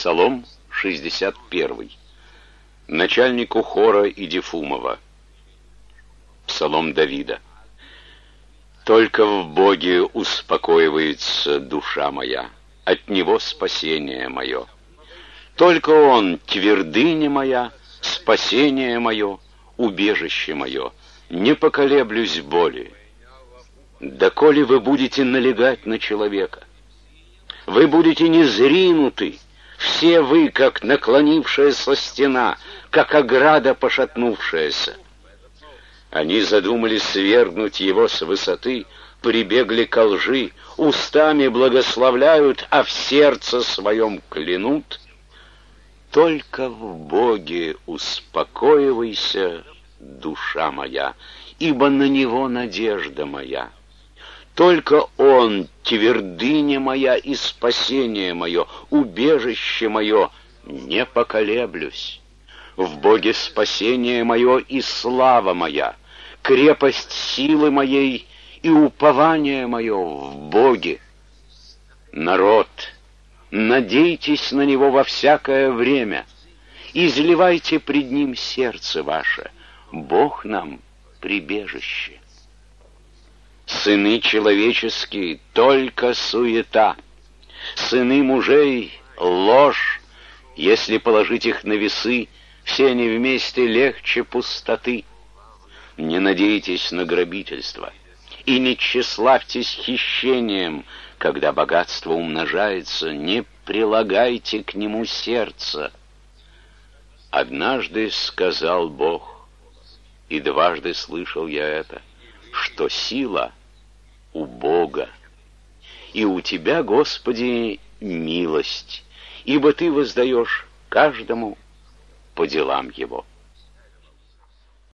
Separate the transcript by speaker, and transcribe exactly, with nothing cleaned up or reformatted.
Speaker 1: Псалом шестьдесят первый. Начальнику хора Идифумова. Псалом Давида. «Только в Боге успокоивается душа моя, от Него спасение мое. Только Он твердыня моя, спасение мое, убежище мое, не поколеблюсь боли. Доколе вы будете налегать на человека, вы будете незринуты, все вы, как наклонившаяся стена, как ограда пошатнувшаяся. Они задумали свергнуть его с высоты, прибегли ко лжи, устами благословляют, а в сердце своем клянут. Только в Боге успокоивайся, душа моя, ибо на Него надежда моя. Только Он твердыня моя и спасение мое, убежище мое, не поколеблюсь. В Боге спасение мое и слава моя, крепость силы моей и упование мое в Боге. Народ, надейтесь на Него во всякое время, изливайте пред Ним сердце ваше, Бог нам прибежище. Сыны человеческие — только суета, сыны мужей — ложь, если положить их на весы, все они вместе легче пустоты. Не надейтесь на грабительство и не тщеславьтесь хищением, когда богатство умножается, не прилагайте к нему сердца. Однажды сказал Бог, и дважды слышал я это, что сила у Бога, и у Тебя, Господи, милость, ибо Ты воздаешь каждому по делам его.